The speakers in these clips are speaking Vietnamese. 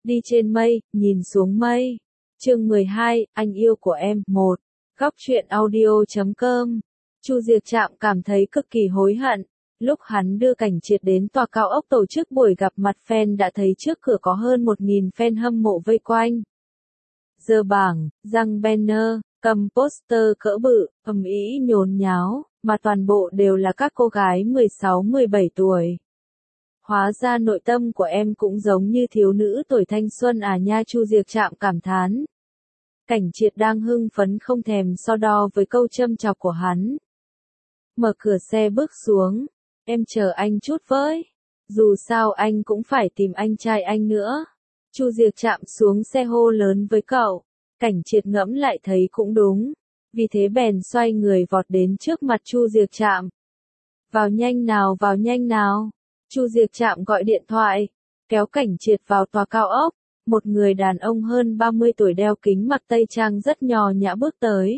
Đi trên mây, nhìn xuống mây. Chương 12, anh yêu của em, 1. Góc truyện audio.com. Chu Diệc Trạm cảm thấy cực kỳ hối hận. Lúc hắn đưa Cảnh Triệt đến tòa cao ốc tổ chức buổi gặp mặt fan đã thấy trước cửa có hơn 1.000 fan hâm mộ vây quanh. Giơ bảng, giăng banner, cầm poster cỡ bự, ầm ĩ nhốn nháo, mà toàn bộ đều là các cô gái 16-17 tuổi. Hóa ra nội tâm của em cũng giống như thiếu nữ tuổi thanh xuân à nha, Chu Diệc Trạm cảm thán. Cảnh Triệt đang hưng phấn không thèm so đo với câu châm chọc của hắn. Mở cửa xe bước xuống, em chờ anh chút với. Dù sao anh cũng phải tìm anh trai anh nữa. Chu Diệc Trạm xuống xe hô lớn với cậu. Cảnh Triệt ngẫm lại thấy cũng đúng. Vì thế bèn xoay người vọt đến trước mặt Chu Diệc Trạm. Vào nhanh nào, vào nhanh nào. Chu Diệc Trạm gọi điện thoại, kéo Cảnh Triệt vào tòa cao ốc. Một người đàn ông hơn 30 tuổi đeo kính mặc tây trang rất nhò nhã bước tới.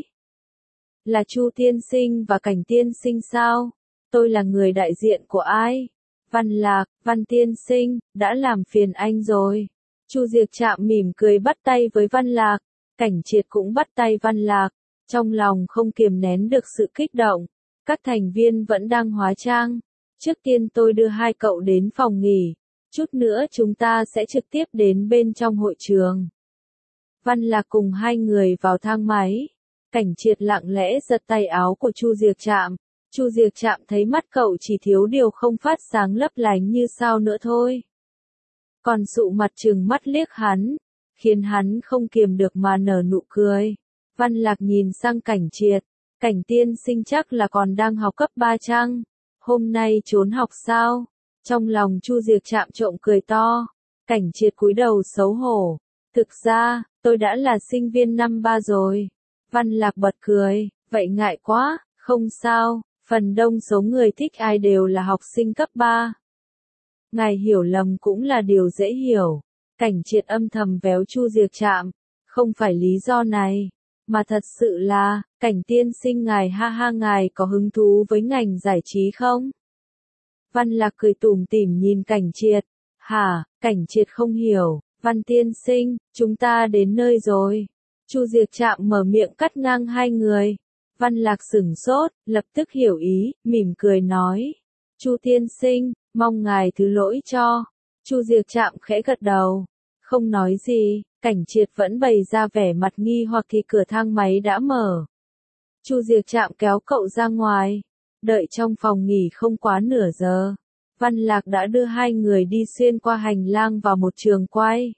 Là Chu tiên sinh và Cảnh tiên sinh sao? Tôi là người đại diện của ai? Văn Lạc, Văn tiên sinh, đã làm phiền anh rồi. Chu Diệc Trạm mỉm cười bắt tay với Văn Lạc. Cảnh Triệt cũng bắt tay Văn Lạc. Trong lòng không kiềm nén được sự kích động. Các thành viên vẫn đang hóa trang. Trước tiên tôi đưa hai cậu đến phòng nghỉ. Chút nữa chúng ta sẽ trực tiếp đến bên trong hội trường. Văn Lạc cùng hai người vào thang máy. Cảnh Triệt lặng lẽ giật tay áo của Chu Diệc Trạm. Chu Diệc Trạm thấy mắt cậu chỉ thiếu điều không phát sáng lấp lánh như sao nữa thôi. Còn sụ mặt trừng mắt liếc hắn, khiến hắn không kiềm được mà nở nụ cười. Văn Lạc nhìn sang Cảnh Triệt. Cảnh tiên sinh chắc là còn đang học cấp 3 chăng? Hôm nay trốn học sao? Trong lòng Chu Diệc Trạm trộm cười to. Cảnh Triệt cúi đầu xấu hổ. Thực ra, tôi đã là sinh viên năm 3 rồi. Văn Lạc bật cười. Vậy ngại quá, không sao. Phần đông số người thích ai đều là học sinh cấp 3. Ngài hiểu lầm cũng là điều dễ hiểu. Cảnh Triệt âm thầm véo Chu Diệc Trạm. Không phải lý do này. Mà thật sự là, Cảnh tiên sinh ngài ha ha, ngài có hứng thú với ngành giải trí không? Văn Lạc cười tủm tỉm nhìn Cảnh Triệt. Hả? Cảnh Triệt không hiểu. Văn tiên sinh, chúng ta đến nơi rồi. Chu Diệc Trạm mở miệng cắt ngang hai người. Văn Lạc sửng sốt, lập tức hiểu ý, mỉm cười nói. Chu tiên sinh, mong ngài thứ lỗi cho. Chu Diệc Trạm khẽ gật đầu. Không nói gì, Cảnh Triệt vẫn bày ra vẻ mặt nghi hoặc thì cửa thang máy đã mở. Chu Diệc Trạm kéo cậu ra ngoài. Đợi trong phòng nghỉ không quá nửa giờ. Văn Lạc đã đưa hai người đi xuyên qua hành lang vào một trường quay.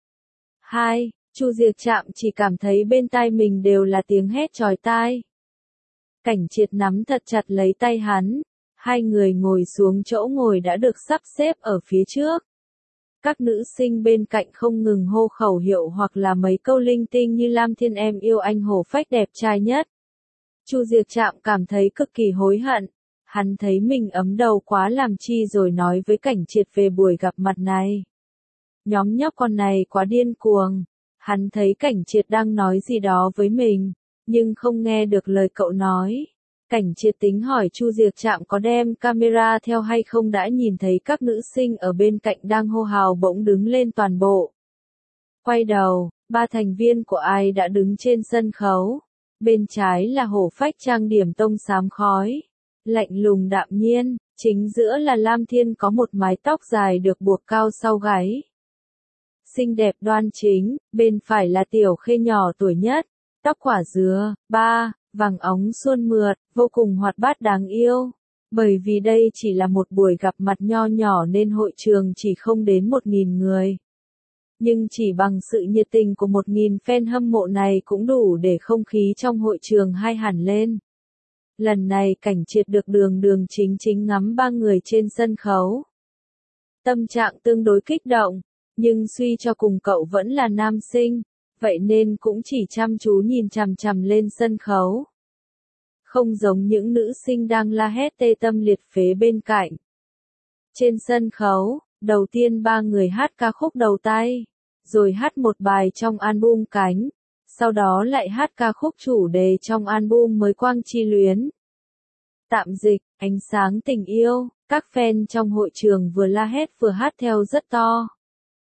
Chu Diệc Trạm chỉ cảm thấy bên tai mình đều là tiếng hét chói tai. Cảnh Triệt nắm thật chặt lấy tay hắn. Hai người ngồi xuống chỗ ngồi đã được sắp xếp ở phía trước. Các nữ sinh bên cạnh không ngừng hô khẩu hiệu hoặc là mấy câu linh tinh như Lam Thiên em yêu anh hổ phách đẹp trai nhất. Chu Diệc Trạm cảm thấy cực kỳ hối hận. Hắn thấy mình ấm đầu quá làm chi rồi nói với Cảnh Triệt về buổi gặp mặt này. Nhóm nhóc con này quá điên cuồng. Hắn thấy Cảnh Triệt đang nói gì đó với mình, nhưng không nghe được lời cậu nói. Cảnh Triệt tính hỏi Chu Diệc Trạm có đem camera theo hay không, đã nhìn thấy các nữ sinh ở bên cạnh đang hô hào bỗng đứng lên toàn bộ. Quay đầu, ba thành viên của ai đã đứng trên sân khấu. Bên trái là hổ phách trang điểm tông xám khói, lạnh lùng đạm nhiên, chính giữa là Lam Thiên có một mái tóc dài được buộc cao sau gáy. Xinh đẹp đoan chính, bên phải là Tiểu Khê nhỏ tuổi nhất, tóc quả dứa, vàng óng suôn mượt, vô cùng hoạt bát đáng yêu. Bởi vì đây chỉ là một buổi gặp mặt nho nhỏ nên hội trường chỉ không đến 1.000 người. Nhưng chỉ bằng sự nhiệt tình của 1.000 fan hâm mộ này cũng đủ để không khí trong hội trường hay hẳn lên. Lần này Cảnh Triệt được đường chính ngắm ba người trên sân khấu. Tâm trạng tương đối kích động, nhưng suy cho cùng cậu vẫn là nam sinh, vậy nên cũng chỉ chăm chú nhìn chằm chằm lên sân khấu. Không giống những nữ sinh đang la hét tê tâm liệt phế bên cạnh. Trên sân khấu, đầu tiên ba người hát ca khúc đầu tay, rồi hát một bài trong album Cánh, sau đó lại hát ca khúc chủ đề trong album mới Quang Chi Luyến. Tạm dịch, ánh sáng tình yêu, các fan trong hội trường vừa la hét vừa hát theo rất to.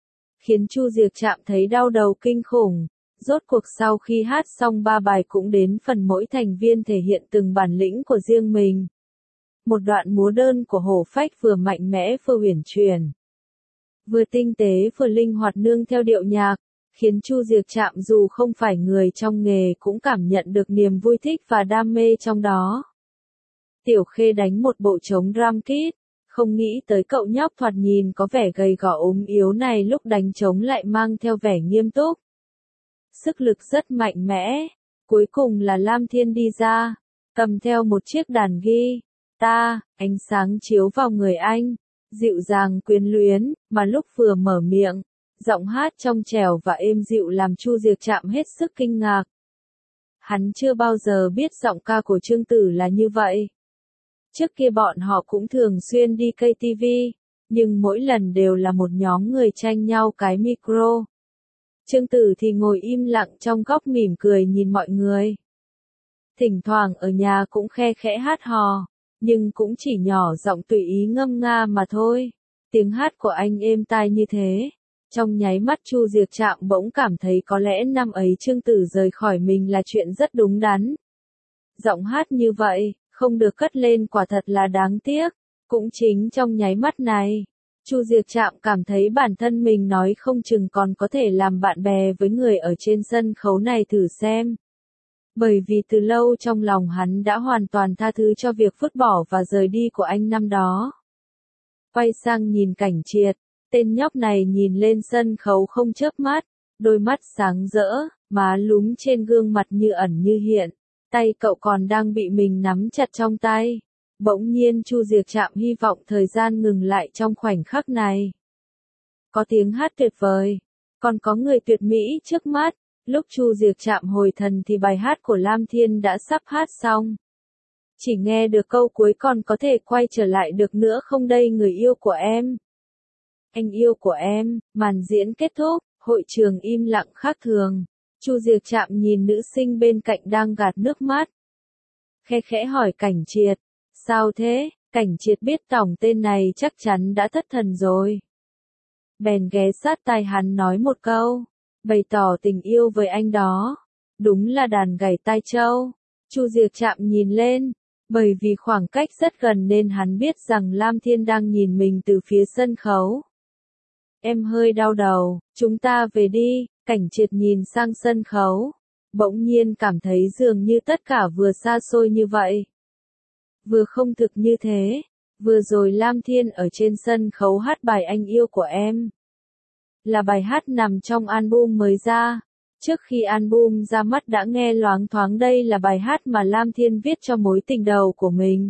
khiến Chu Diệc Trạm thấy đau đầu kinh khủng. Rốt cuộc sau khi hát xong 3 bài cũng đến phần mỗi thành viên thể hiện từng bản lĩnh của riêng mình. Một đoạn múa đơn của Hổ Phách vừa mạnh mẽ vừa uyển chuyển, vừa tinh tế vừa linh hoạt nương theo điệu nhạc, khiến Chu Diệc Trạm dù không phải người trong nghề cũng cảm nhận được niềm vui thích và đam mê trong đó. Tiểu Khê đánh một bộ trống drum kit, không nghĩ tới cậu nhóc thoạt nhìn có vẻ gầy gò ốm yếu này lúc đánh trống lại mang theo vẻ nghiêm túc. Sức lực rất mạnh mẽ. Cuối cùng là Lam Thiên đi ra, cầm theo một chiếc đàn guitar, ánh sáng chiếu vào người anh, dịu dàng quyến luyến, mà lúc vừa mở miệng, giọng hát trong trẻo và êm dịu làm Chu Diệc Trạm hết sức kinh ngạc. Hắn chưa bao giờ biết giọng ca của Trương Tử là như vậy. Trước kia bọn họ cũng thường xuyên đi KTV, nhưng mỗi lần đều là một nhóm người tranh nhau cái micro. Trương Tử thì ngồi im lặng trong góc mỉm cười nhìn mọi người. Thỉnh thoảng ở nhà cũng khe khẽ hát hò, nhưng cũng chỉ nhỏ giọng tùy ý ngâm nga mà thôi. Tiếng hát của anh êm tai như thế. Trong nháy mắt Chu Diệc Trạm bỗng cảm thấy có lẽ năm ấy Trương Tử rời khỏi mình là chuyện rất đúng đắn. Giọng hát như vậy, không được cất lên quả thật là đáng tiếc. Cũng chính trong nháy mắt này, Chu Diệc Trạm cảm thấy bản thân mình nói không chừng còn có thể làm bạn bè với người ở trên sân khấu này thử xem. Bởi vì từ lâu trong lòng hắn đã hoàn toàn tha thứ cho việc vứt bỏ và rời đi của anh năm đó. Quay sang nhìn Cảnh Triệt, tên nhóc này nhìn lên sân khấu không chớp mắt, đôi mắt sáng rỡ, má lúm trên gương mặt như ẩn như hiện, tay cậu còn đang bị mình nắm chặt trong tay. Bỗng nhiên Chu Diệc Trạm hy vọng thời gian ngừng lại trong khoảnh khắc này. Có tiếng hát tuyệt vời, còn có người tuyệt mỹ trước mắt. Lúc Chu Diệc Trạm hồi thần thì bài hát của Lam Thiên đã sắp hát xong. Chỉ nghe được câu cuối còn có thể quay trở lại được nữa không đây người yêu của em. Anh yêu của em, màn diễn kết thúc, hội trường im lặng khác thường. Chu Diệc Trạm nhìn nữ sinh bên cạnh đang gạt nước mắt. Khe khẽ hỏi Cảnh Triệt, sao thế? Cảnh Triệt biết tổng tên này chắc chắn đã thất thần rồi. Bèn ghé sát tai hắn nói một câu, bày tỏ tình yêu với anh đó. Đúng là đàn gảy tai trâu. Chu Diệc Trạm nhìn lên, bởi vì khoảng cách rất gần nên hắn biết rằng Lam Thiên đang nhìn mình từ phía sân khấu. Em hơi đau đầu, chúng ta về đi. Cảnh Triệt nhìn sang sân khấu, bỗng nhiên cảm thấy dường như tất cả vừa xa xôi như vậy, vừa không thực như thế. Vừa rồi Lam Thiên ở trên sân khấu hát bài Anh yêu của em, là bài hát nằm trong album mới ra. Trước khi album ra mắt đã nghe loáng thoáng đây là bài hát mà Lam Thiên viết cho mối tình đầu của mình.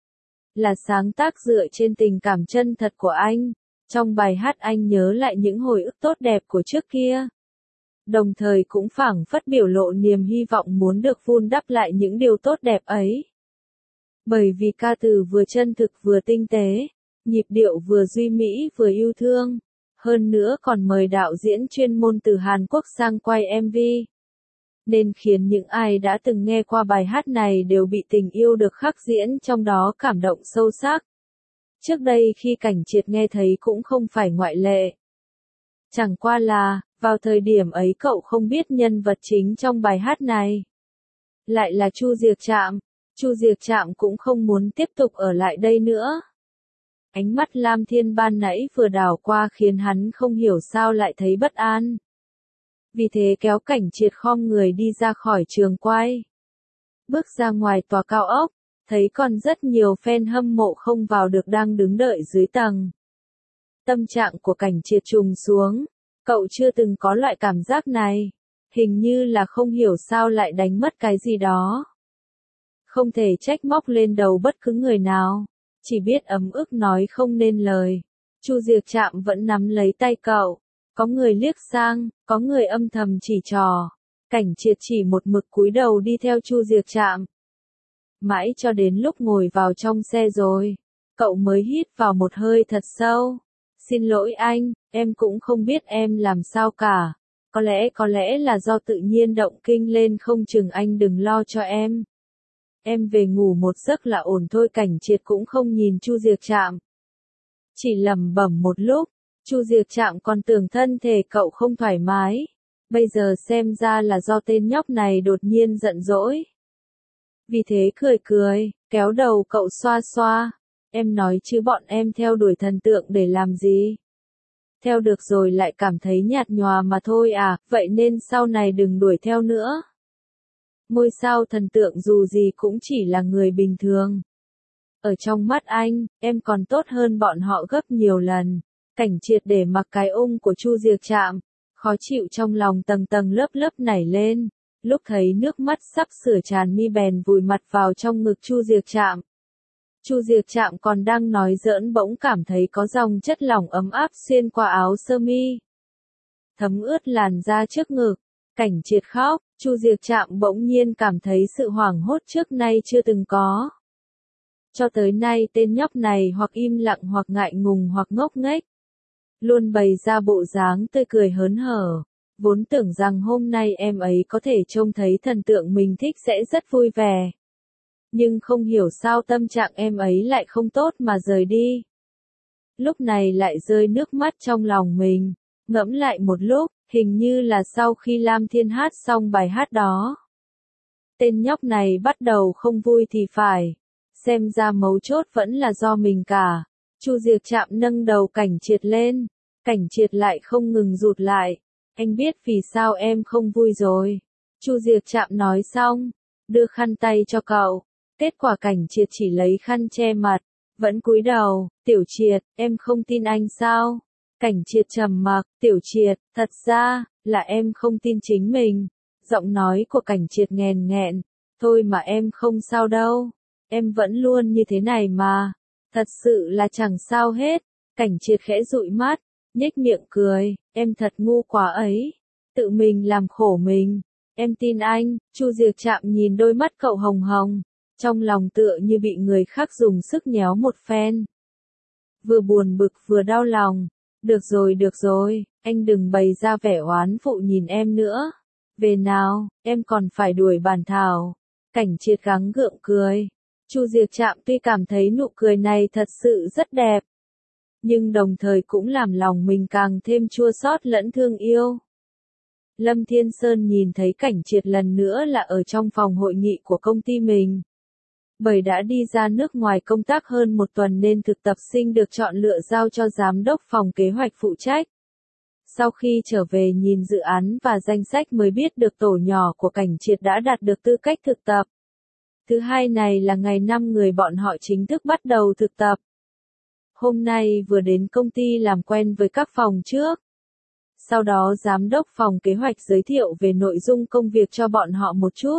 Là sáng tác dựa trên tình cảm chân thật của anh. Trong bài hát anh nhớ lại những hồi ức tốt đẹp của trước kia. Đồng thời cũng phảng phất biểu lộ niềm hy vọng muốn được vun đắp lại những điều tốt đẹp ấy. Bởi vì ca từ vừa chân thực vừa tinh tế, nhịp điệu vừa duy mỹ vừa yêu thương. Hơn nữa còn mời đạo diễn chuyên môn từ Hàn Quốc sang quay MV. Nên khiến những ai đã từng nghe qua bài hát này đều bị tình yêu được khắc diễn trong đó cảm động sâu sắc. Trước đây khi Cảnh Triệt nghe thấy cũng không phải ngoại lệ. Chẳng qua là, vào thời điểm ấy cậu không biết nhân vật chính trong bài hát này lại là Chu Diệc Trạm. Chu Diệc Trạm cũng không muốn tiếp tục ở lại đây nữa. Ánh mắt Lam Thiên ban nãy vừa đảo qua khiến hắn không hiểu sao lại thấy bất an. Vì thế kéo Cảnh Triệt khom người đi ra khỏi trường quay. Bước ra ngoài tòa cao ốc, thấy còn rất nhiều fan hâm mộ không vào được đang đứng đợi dưới tầng. Tâm trạng của Cảnh Triệt trùng xuống, cậu chưa từng có loại cảm giác này, hình như là không hiểu sao lại đánh mất cái gì đó. Không thể trách móc lên đầu bất cứ người nào, chỉ biết ấm ức nói không nên lời. Chu Diệc Trạm vẫn nắm lấy tay cậu, có người liếc sang, có người âm thầm chỉ trò. Cảnh Triệt chỉ một mực cúi đầu đi theo Chu Diệc Trạm. Mãi cho đến lúc ngồi vào trong xe rồi, cậu mới hít vào một hơi thật sâu. Xin lỗi anh, em cũng không biết em làm sao cả. Có lẽ là do tự nhiên động kinh lên không chừng anh đừng lo cho em. Em về ngủ một giấc là ổn thôi. Cảnh Triệt cũng không nhìn Chu Diệc Trạm. Chỉ lẩm bẩm một lúc, Chu Diệc Trạm còn tưởng thân thể cậu không thoải mái. Bây giờ xem ra là do tên nhóc này đột nhiên giận dỗi. Vì thế cười cười, kéo đầu cậu xoa xoa. Em nói chứ bọn em theo đuổi thần tượng để làm gì? Theo được rồi lại cảm thấy nhạt nhòa mà thôi à, vậy nên sau này đừng đuổi theo nữa. Ngôi sao thần tượng dù gì cũng chỉ là người bình thường. Ở trong mắt anh, em còn tốt hơn bọn họ gấp nhiều lần. Cảnh Triệt để mặc cái ung của Chu Diệc Trạm, khó chịu trong lòng tầng tầng lớp lớp nảy lên. Lúc thấy nước mắt sắp sửa tràn mi bèn vùi mặt vào trong ngực Chu Diệc Trạm. Chu Diệc Trạm còn đang nói giỡn bỗng cảm thấy có dòng chất lỏng ấm áp xuyên qua áo sơ mi, thấm ướt làn da trước ngực. Cảnh Triệt khóc, Chu Diệc Trạm bỗng nhiên cảm thấy sự hoảng hốt trước nay chưa từng có. Cho tới nay tên nhóc này hoặc im lặng hoặc ngại ngùng hoặc ngốc nghếch, luôn bày ra bộ dáng tươi cười hớn hở. Vốn tưởng rằng hôm nay em ấy có thể trông thấy thần tượng mình thích sẽ rất vui vẻ. Nhưng không hiểu sao tâm trạng em ấy lại không tốt mà rời đi. Lúc này lại rơi nước mắt trong lòng mình. Ngẫm lại một lúc, hình như là sau khi Lam Thiên hát xong bài hát đó. Tên nhóc này bắt đầu không vui thì phải. Xem ra mấu chốt vẫn là do mình cả. Chu Diệc Trạm nâng đầu Cảnh Triệt lên. Cảnh Triệt lại không ngừng rụt lại. Anh biết vì sao em không vui rồi. Chu Diệc Trạm nói xong, đưa khăn tay cho cậu. Kết quả Cảnh Triệt chỉ lấy khăn che mặt, vẫn cúi đầu. Tiểu Triệt, em không tin anh sao? Cảnh Triệt trầm mặc, Tiểu Triệt, thật ra, là em không tin chính mình. Giọng nói của Cảnh Triệt nghèn nghẹn, thôi mà em không sao đâu. Em vẫn luôn như thế này mà. Thật sự là chẳng sao hết. Cảnh Triệt khẽ dụi mắt, nhếch miệng cười, em thật ngu quá ấy. Tự mình làm khổ mình. Em tin anh. Chu Diệc Trạm nhìn đôi mắt cậu hồng hồng. Trong lòng tựa như bị người khác dùng sức nhéo một phen. Vừa buồn bực vừa đau lòng. Được rồi, anh đừng bày ra vẻ oán phụ nhìn em nữa. Về nào, em còn phải đuổi Bản Thảo. Cảnh Triệt gắng gượng cười. Chu Diệc Trạm tuy cảm thấy nụ cười này thật sự rất đẹp, nhưng đồng thời cũng làm lòng mình càng thêm chua xót lẫn thương yêu. Lâm Thiên Sơn nhìn thấy Cảnh Triệt lần nữa là ở trong phòng hội nghị của công ty mình. Bởi đã đi ra nước ngoài công tác hơn một tuần nên thực tập sinh được chọn lựa giao cho giám đốc phòng kế hoạch phụ trách. Sau khi trở về nhìn dự án và danh sách mới biết được tổ nhỏ của Cảnh Triệt đã đạt được tư cách thực tập. Thứ hai này là ngày 5 người bọn họ chính thức bắt đầu thực tập. Hôm nay vừa đến công ty làm quen với các phòng trước. Sau đó giám đốc phòng kế hoạch giới thiệu về nội dung công việc cho bọn họ một chút.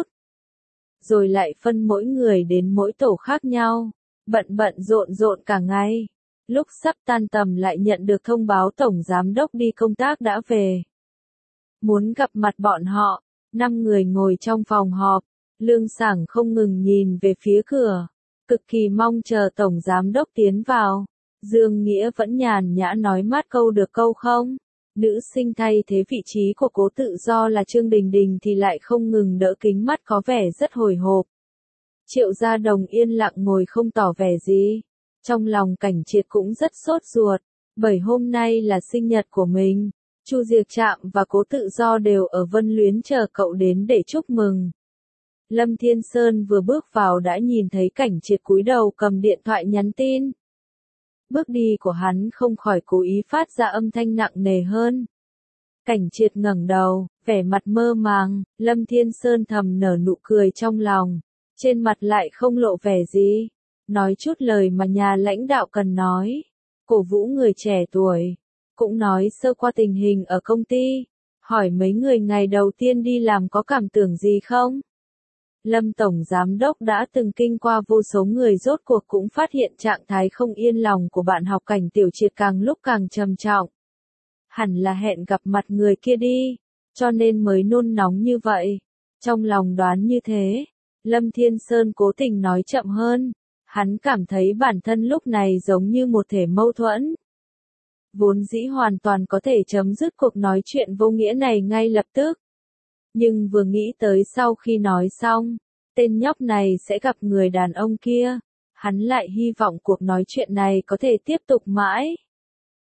Rồi lại phân mỗi người đến mỗi tổ khác nhau. Bận rộn cả ngày. Lúc sắp tan tầm lại nhận được thông báo tổng giám đốc đi công tác đã về. Muốn gặp mặt bọn họ, 5 người ngồi trong phòng họp. Lương Sảng không ngừng nhìn về phía cửa, cực kỳ mong chờ tổng giám đốc tiến vào. Dương Nghĩa vẫn nhàn nhã nói mát câu được câu không. Nữ sinh thay thế vị trí của Cố Tự Do là Trương Đình Đình thì lại không ngừng đỡ kính mắt có vẻ rất hồi hộp. Triệu Gia Đồng yên lặng ngồi không tỏ vẻ gì. Trong lòng Cảnh Triệt cũng rất sốt ruột, bởi hôm nay là sinh nhật của mình. Chu Diệc Trạm và Cố Tự Do đều ở Vân Luyến chờ cậu đến để chúc mừng. Lâm Thiên Sơn vừa bước vào đã nhìn thấy Cảnh Triệt cúi đầu cầm điện thoại nhắn tin. Bước đi của hắn không khỏi cố ý phát ra âm thanh nặng nề hơn. Cảnh Triệt ngẩng đầu, vẻ mặt mơ màng, Lâm Thiên Sơn thầm nở nụ cười trong lòng, trên mặt lại không lộ vẻ gì, nói chút lời mà nhà lãnh đạo cần nói, cổ vũ người trẻ tuổi, cũng nói sơ qua tình hình ở công ty, hỏi mấy người ngày đầu tiên đi làm có cảm tưởng gì không? Lâm Tổng Giám Đốc đã từng kinh qua vô số người rốt cuộc cũng phát hiện trạng thái không yên lòng của bạn học Cảnh Tiểu Triệt càng lúc càng trầm trọng. Hẳn là hẹn gặp mặt người kia đi, cho nên mới nôn nóng như vậy. Trong lòng đoán như thế, Lâm Thiên Sơn cố tình nói chậm hơn, hắn cảm thấy bản thân lúc này giống như một thể mâu thuẫn. Vốn dĩ hoàn toàn có thể chấm dứt cuộc nói chuyện vô nghĩa này ngay lập tức. Nhưng vừa nghĩ tới sau khi nói xong, tên nhóc này sẽ gặp người đàn ông kia, hắn lại hy vọng cuộc nói chuyện này có thể tiếp tục mãi.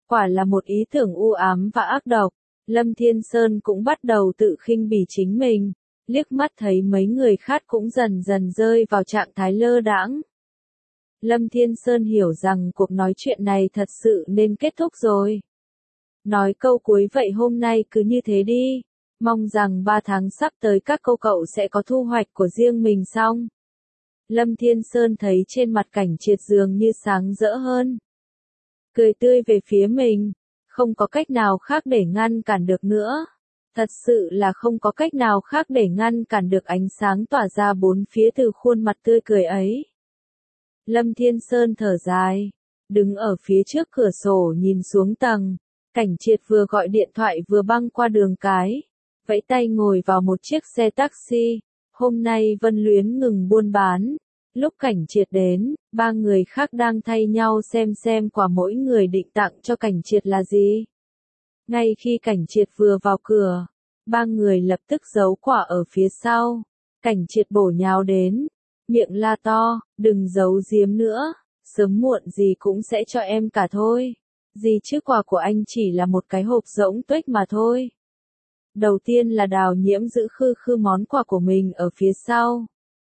Quả là một ý tưởng u ám và ác độc. Lâm Thiên Sơn cũng bắt đầu tự khinh bỉ chính mình, liếc mắt thấy mấy người khác cũng dần dần rơi vào trạng thái lơ đãng. Lâm Thiên Sơn hiểu rằng cuộc nói chuyện này thật sự nên kết thúc rồi. Nói câu cuối vậy hôm nay cứ như thế đi, mong rằng 3 tháng sắp tới các cô cậu sẽ có thu hoạch của riêng mình xong. Lâm Thiên Sơn thấy trên mặt Cảnh Triệt dường như sáng rỡ hơn. Cười tươi về phía mình, không có cách nào khác để ngăn cản được nữa. Thật sự là không có cách nào khác để ngăn cản được ánh sáng tỏa ra bốn phía từ khuôn mặt tươi cười ấy. Lâm Thiên Sơn thở dài, đứng ở phía trước cửa sổ nhìn xuống tầng. Cảnh Triệt vừa gọi điện thoại vừa băng qua đường cái, vẫy tay ngồi vào một chiếc xe taxi. Hôm nay Vân Luyến ngừng buôn bán. Lúc Cảnh Triệt đến, 3 người khác đang thay nhau xem quà mỗi người định tặng cho Cảnh Triệt là gì. Ngay khi Cảnh Triệt vừa vào cửa, 3 người lập tức giấu quả ở phía sau. Cảnh Triệt bổ nhào đến, miệng la to, đừng giấu giếm nữa, sớm muộn gì cũng sẽ cho em cả thôi. Gì chứ quà của anh chỉ là một cái hộp rỗng tuếch mà thôi. Đầu tiên là Đào Nhiễm giữ khư món quà của mình ở phía sau.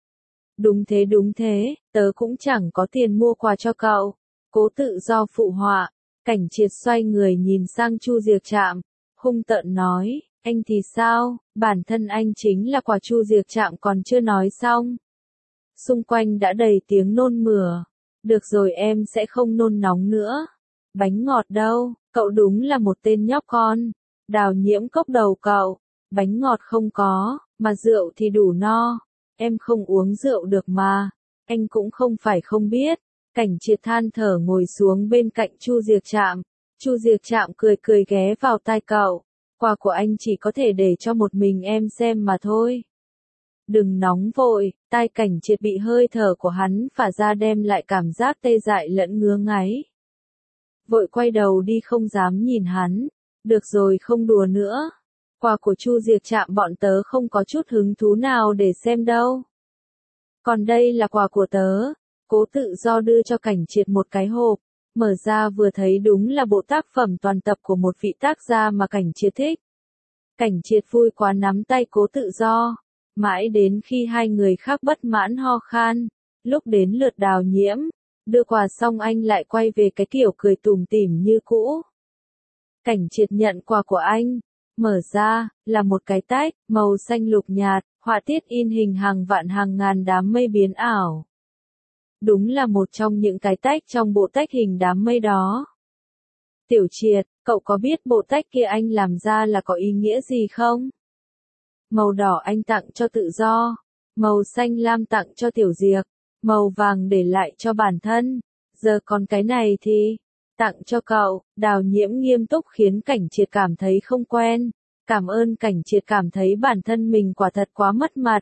Đúng thế, tớ cũng chẳng có tiền mua quà cho cậu. Cố Tự Do phụ họa. Cảnh Triệt xoay người nhìn sang Chu Diệc Trạm, hung tợn nói, anh thì sao, bản thân anh chính là quà. Chu Diệc Trạm còn chưa nói xong. Xung quanh đã đầy tiếng nôn mửa. Được rồi, em sẽ không nôn nóng nữa. Bánh ngọt đâu, cậu đúng là một tên nhóc con. Đào Nhiễm cốc đầu cậu, bánh ngọt không có, mà rượu thì đủ no. Em không uống rượu được mà. Anh cũng không phải không biết. Cảnh Triệt than thở ngồi xuống bên cạnh Chu Diệc Trạm. Chu Diệc Trạm cười ghé vào tai cậu. Quà của anh chỉ có thể để cho một mình em xem mà thôi. Đừng nóng vội, tai Cảnh Triệt bị hơi thở của hắn phả ra đem lại cảm giác tê dại lẫn ngứa ngáy. Vội quay đầu đi không dám nhìn hắn. Được rồi, không đùa nữa. Quà của Chu Diệc Trạm bọn tớ không có chút hứng thú nào để xem đâu. Còn đây là quà của tớ. Cố Tự Do đưa cho Cảnh Triệt một cái hộp. Mở ra vừa thấy đúng là bộ tác phẩm toàn tập của một vị tác gia mà Cảnh Triệt thích. Cảnh Triệt vui quá nắm tay Cố Tự Do. Mãi đến khi hai người khác bất mãn ho khan. Lúc đến lượt Đào Nhiễm. Đưa quà xong anh lại quay về cái kiểu cười tủm tỉm như cũ. Cảnh Triệt nhận quà của anh. Mở ra, là một cái tách, màu xanh lục nhạt, họa tiết in hình hàng vạn hàng ngàn đám mây biến ảo. Đúng là một trong những cái tách trong bộ tách hình đám mây đó. Tiểu Triệt, cậu có biết bộ tách kia anh làm ra là có ý nghĩa gì không? Màu đỏ anh tặng cho Tự Do, màu xanh lam tặng cho Tiểu Diệc, màu vàng để lại cho bản thân, giờ còn cái này thì tặng cho cậu. Đào Nhiễm nghiêm túc khiến Cảnh Triệt cảm thấy không quen. Cảm ơn. Cảnh Triệt cảm thấy bản thân mình quả thật quá mất mặt.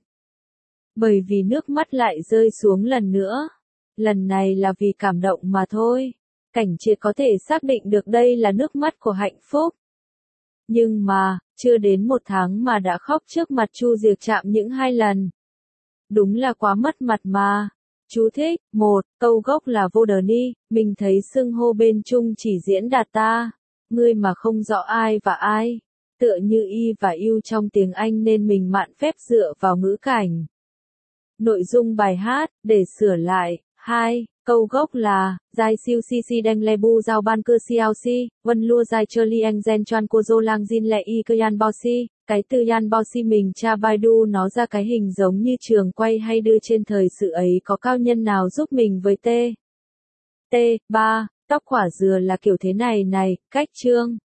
Bởi vì nước mắt lại rơi xuống lần nữa. Lần này là vì cảm động mà thôi. Cảnh Triệt có thể xác định được đây là nước mắt của hạnh phúc. Nhưng mà, chưa đến 1 tháng mà đã khóc trước mặt Chu Diệc Trạm những 2 lần. Đúng là quá mất mặt mà. Chú thích, 1, câu gốc là vô đờ ni, mình thấy xưng hô bên chung chỉ diễn đạt ta, ngươi mà không rõ ai và ai, tựa như y và yêu trong tiếng Anh nên mình mạn phép dựa vào ngữ cảnh. Nội dung bài hát, để sửa lại, 2, câu gốc là, Giai siêu si si đanh le bu giao ban cơ siao si, vân lua giai chơ li anh gen choan cô dô lang jin lẹ y cơ yan bao si. Cái từ Yan Bao Si mình tra Baidu nó ra cái hình giống như trường quay hay đưa trên thời sự ấy có cao nhân nào giúp mình với T. 3. Tóc quả dừa là kiểu thế này này, cách chương.